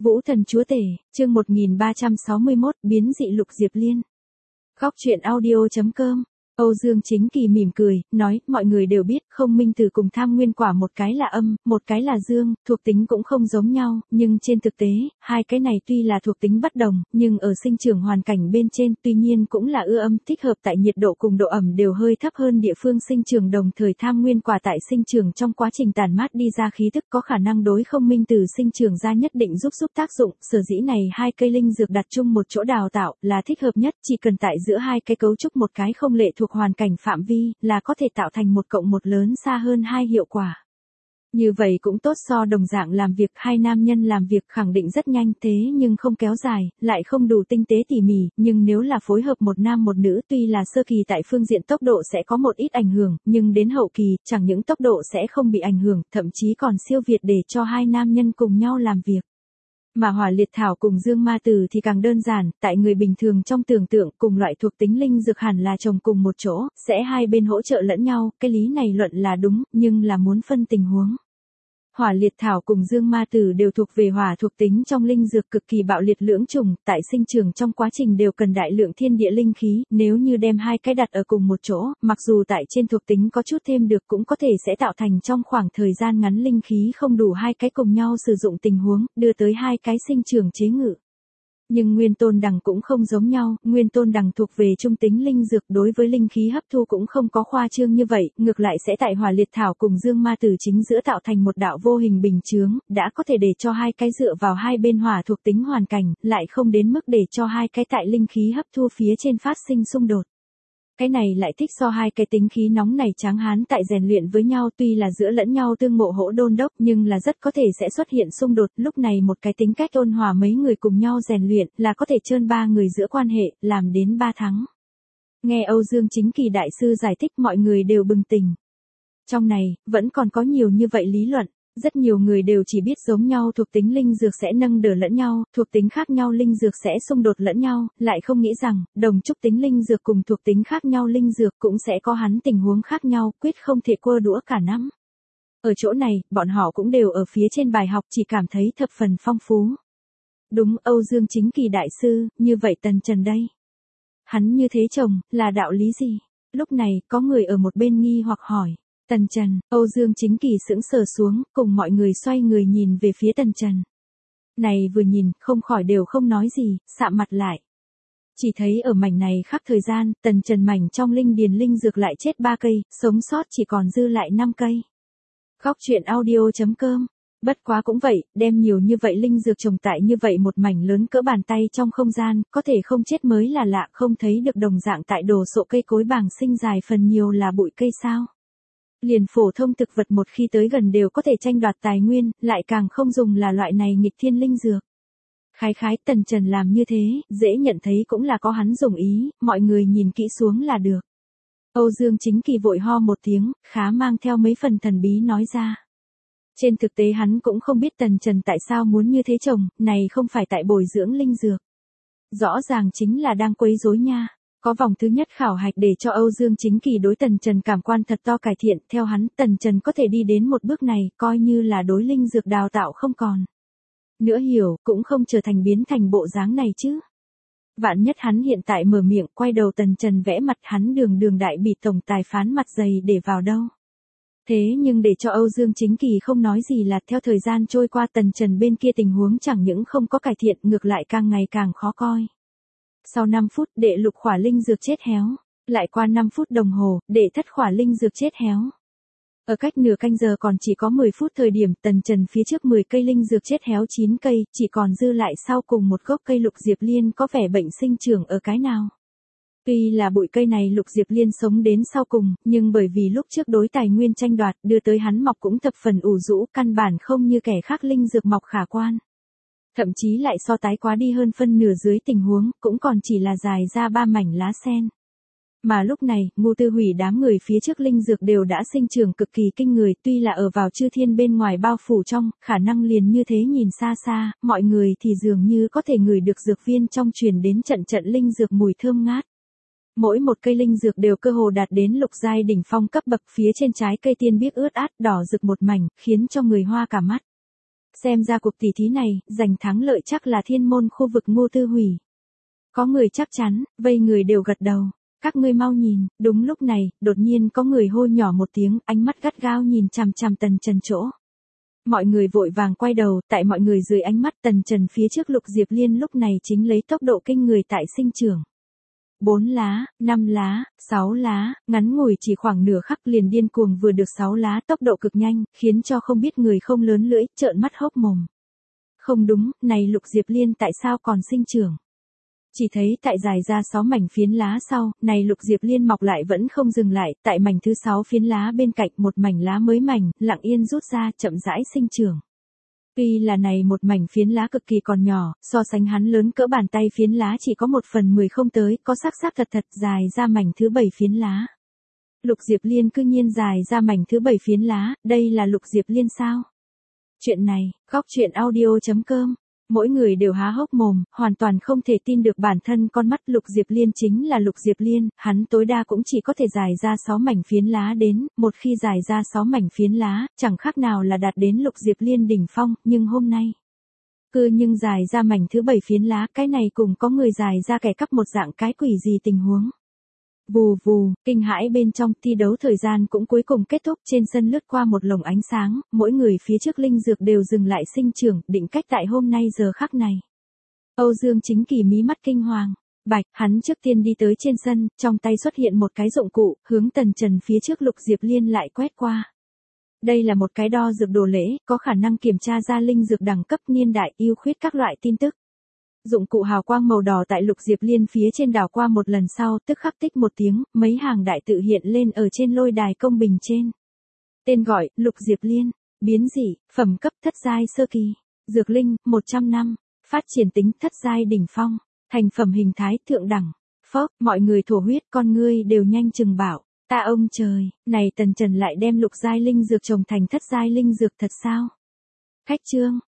Vũ thần chúa tể, chương 1361, biến dị lục diệp liên. Góc truyện audio.com. Âu Dương Chính Kỳ mỉm cười, nói, mọi người đều biết, không minh từ cùng tham nguyên quả một cái là âm, một cái là dương, thuộc tính cũng không giống nhau, nhưng trên thực tế, hai cái này tuy là thuộc tính bất đồng, nhưng ở sinh trưởng hoàn cảnh bên trên tuy nhiên cũng là ưa âm, thích hợp tại nhiệt độ cùng độ ẩm đều hơi thấp hơn địa phương sinh trưởng, đồng thời tham nguyên quả tại sinh trưởng trong quá trình tản mát đi ra khí tức có khả năng đối không minh từ sinh trưởng ra nhất định giúp tác dụng, sở dĩ này hai cây linh dược đặt chung một chỗ đào tạo là thích hợp nhất, chỉ cần tại giữa hai cái cấu trúc một cái không lệ thuộc hoàn cảnh phạm vi, là có thể tạo thành một cộng một lớn xa hơn hai hiệu quả. Như vậy cũng tốt so đồng dạng làm việc, hai nam nhân làm việc khẳng định rất nhanh thế nhưng không kéo dài, lại không đủ tinh tế tỉ mỉ, nhưng nếu là phối hợp một nam một nữ tuy là sơ kỳ tại phương diện tốc độ sẽ có một ít ảnh hưởng, nhưng đến hậu kỳ, chẳng những tốc độ sẽ không bị ảnh hưởng, thậm chí còn siêu việt để cho hai nam nhân cùng nhau làm việc. Mà hỏa liệt thảo cùng dương ma tử thì càng đơn giản, tại người bình thường trong tưởng tượng cùng loại thuộc tính linh dược hẳn là trồng cùng một chỗ, sẽ hai bên hỗ trợ lẫn nhau, cái lý này luận là đúng, nhưng là muốn phân tình huống. Hỏa liệt thảo cùng dương ma tử đều thuộc về hỏa thuộc tính trong linh dược cực kỳ bạo liệt lưỡng trùng, tại sinh trưởng trong quá trình đều cần đại lượng thiên địa linh khí, nếu như đem hai cái đặt ở cùng một chỗ, mặc dù tại trên thuộc tính có chút thêm được cũng có thể sẽ tạo thành trong khoảng thời gian ngắn linh khí không đủ hai cái cùng nhau sử dụng tình huống, đưa tới hai cái sinh trưởng chế ngự. Nhưng nguyên tôn đằng cũng không giống nhau, nguyên tôn đằng thuộc về trung tính linh dược đối với linh khí hấp thu cũng không có khoa trương như vậy, ngược lại sẽ tại hỏa liệt thảo cùng dương ma tử chính giữa tạo thành một đạo vô hình bình chướng, đã có thể để cho hai cái dựa vào hai bên hỏa thuộc tính hoàn cảnh, lại không đến mức để cho hai cái tại linh khí hấp thu phía trên phát sinh xung đột. Cái này lại thích so hai cái tính khí nóng này tráng hán tại rèn luyện với nhau tuy là giữa lẫn nhau tương ngộ hỗ đôn đốc nhưng là rất có thể sẽ xuất hiện xung đột, lúc này một cái tính cách ôn hòa mấy người cùng nhau rèn luyện là có thể trơn ba người giữa quan hệ, làm đến ba thắng. Nghe Âu Dương Chính Kỳ đại sư giải thích mọi người đều bừng tỉnh. Trong này, vẫn còn có nhiều như vậy lý luận. Rất nhiều người đều chỉ biết giống nhau thuộc tính linh dược sẽ nâng đỡ lẫn nhau, thuộc tính khác nhau linh dược sẽ xung đột lẫn nhau, lại không nghĩ rằng, đồng trúc tính linh dược cùng thuộc tính khác nhau linh dược cũng sẽ có hắn tình huống khác nhau, quyết không thể quơ đũa cả nắm. Ở chỗ này, bọn họ cũng đều ở phía trên bài học chỉ cảm thấy thập phần phong phú. Đúng, Âu Dương Chính Kỳ đại sư, như vậy Tần Trần đây. Hắn như thế chồng, là đạo lý gì? Lúc này, có người ở một bên nghi hoặc hỏi. Tần Trần, Âu Dương Chính Kỳ sững sờ xuống, cùng mọi người xoay người nhìn về phía Tần Trần. Này vừa nhìn, không khỏi đều không nói gì, sạm mặt lại. Chỉ thấy ở mảnh này khắp thời gian, Tần Trần mảnh trong linh điền linh dược lại chết 3 cây, sống sót chỉ còn dư lại 5 cây. Góc truyện audio.com. Bất quá cũng vậy, đem nhiều như vậy linh dược trồng tại như vậy một mảnh lớn cỡ bàn tay trong không gian, có thể không chết mới là lạ, không thấy được đồng dạng tại đồ sộ cây cối bàng sinh dài phần nhiều là bụi cây sao. Liền phổ thông thực vật một khi tới gần đều có thể tranh đoạt tài nguyên, lại càng không dùng là loại này nghịch thiên linh dược. Khái Tần Trần làm như thế, dễ nhận thấy cũng là có hắn dùng ý, mọi người nhìn kỹ xuống là được. Âu Dương Chính Kỳ vội ho một tiếng, khá mang theo mấy phần thần bí nói ra. Trên thực tế hắn cũng không biết Tần Trần tại sao muốn như thế chồng, này không phải tại bồi dưỡng linh dược. Rõ ràng chính là đang quấy rối nha. Có vòng thứ nhất khảo hạch để cho Âu Dương Chính Kỳ đối Tần Trần cảm quan thật to cải thiện, theo hắn, Tần Trần có thể đi đến một bước này, coi như là đối linh dược đào tạo không còn. Nữa hiểu, cũng không trở thành biến thành bộ dáng này chứ. Vạn nhất hắn hiện tại mở miệng, quay đầu Tần Trần vẽ mặt hắn đường đại bị tổng tài phán mặt dày để vào đâu. Thế nhưng để cho Âu Dương Chính Kỳ không nói gì là theo thời gian trôi qua Tần Trần bên kia tình huống chẳng những không có cải thiện ngược lại càng ngày càng khó coi. Sau 5 phút, đệ lục khỏa linh dược chết héo. Lại qua 5 phút đồng hồ, đệ thất khỏa linh dược chết héo. Ở cách nửa canh giờ còn chỉ có 10 phút thời điểm Tần Trần phía trước 10 cây linh dược chết héo 9 cây, chỉ còn dư lại sau cùng một gốc cây lục diệp liên có vẻ bệnh sinh trưởng ở cái nào. Tuy là bụi cây này lục diệp liên sống đến sau cùng, nhưng bởi vì lúc trước đối tài nguyên tranh đoạt đưa tới hắn mọc cũng thập phần ủ rũ, căn bản không như kẻ khác linh dược mọc khả quan. Thậm chí lại so tái quá đi hơn phân nửa dưới tình huống, cũng còn chỉ là dài ra 3 mảnh lá sen. Mà lúc này, Ngô Tư Hủy đám người phía trước linh dược đều đã sinh trưởng cực kỳ kinh người, tuy là ở vào chư thiên bên ngoài bao phủ trong, khả năng liền như thế nhìn xa xa, mọi người thì dường như có thể ngửi được dược viên trong truyền đến trận trận linh dược mùi thơm ngát. Mỗi một cây linh dược đều cơ hồ đạt đến lục giai đỉnh phong cấp bậc, phía trên trái cây tiên biếc ướt át đỏ rực một mảnh, khiến cho người hoa cả mắt. Xem ra cuộc tỷ thí này, giành thắng lợi chắc là thiên môn khu vực Ngô Tư Hủy. Có người chắc chắn, vây người đều gật đầu. Các ngươi mau nhìn, đúng lúc này, đột nhiên có người hô nhỏ một tiếng, ánh mắt gắt gao nhìn chằm chằm Tần Trần chỗ. Mọi người vội vàng quay đầu, tại mọi người dưới ánh mắt Tần Trần phía trước Lục Diệp Liên lúc này chính lấy tốc độ kinh người tại sinh trưởng. 4 lá, 5 lá, 6 lá, ngắn ngủi chỉ khoảng nửa khắc liền điên cuồng vừa được 6 lá tốc độ cực nhanh, khiến cho không biết người không lớn lưỡi, trợn mắt hốc mồm. Không đúng, này Lục Diệp Liên tại sao còn sinh trưởng? Chỉ thấy tại dài ra 6 mảnh phiến lá sau, này Lục Diệp Liên mọc lại vẫn không dừng lại, tại mảnh thứ 6 phiến lá bên cạnh một mảnh lá mới mảnh, lặng yên rút ra, chậm rãi sinh trưởng. Tuy là này một mảnh phiến lá cực kỳ còn nhỏ, so sánh hắn lớn cỡ bàn tay phiến lá chỉ có 1/10 không tới, có sắc thật dài ra mảnh thứ 7 phiến lá. Lục Diệp Liên cư nhiên dài ra mảnh thứ 7 phiến lá, đây là Lục Diệp Liên sao? Chuyện này, góc chuyện audio.com. Mỗi người đều há hốc mồm, hoàn toàn không thể tin được bản thân con mắt. Lục Diệp Liên chính là Lục Diệp Liên, hắn tối đa cũng chỉ có thể dài ra 6 mảnh phiến lá đến, một khi dài ra 6 mảnh phiến lá, chẳng khác nào là đạt đến Lục Diệp Liên đỉnh phong, nhưng hôm nay, nhưng dài ra mảnh thứ 7 phiến lá, cái này cùng có người dài ra kẻ cắp một dạng cái quỷ gì tình huống. Vù vù, kinh hãi bên trong, thi đấu thời gian cũng cuối cùng kết thúc, trên sân lướt qua một lồng ánh sáng, mỗi người phía trước linh dược đều dừng lại sinh trưởng, định cách tại hôm nay giờ khắc này. Âu Dương Chính Kỳ mí mắt kinh hoàng, bạch, hắn trước tiên đi tới trên sân, trong tay xuất hiện một cái dụng cụ, hướng Tần Trần phía trước Lục Diệp Liên lại quét qua. Đây là một cái đo dược đồ lễ, có khả năng kiểm tra ra linh dược đẳng cấp, niên đại, ưu khuyết các loại tin tức. Dụng cụ hào quang màu đỏ tại Lục Diệp Liên phía trên đảo qua một lần sau, tức khắc tích một tiếng, mấy hàng đại tự hiện lên ở trên lôi đài công bình trên. Tên gọi, Lục Diệp Liên, biến dị, phẩm cấp thất giai sơ kỳ, dược linh, 100 năm, phát triển tính thất giai đỉnh phong, thành phẩm hình thái thượng đẳng. Phốc, mọi người thổ huyết, con ngươi đều nhanh chừng bảo, ta ông trời, này Tần Trần lại đem lục giai linh dược trồng thành thất giai linh dược thật sao? Khách trương,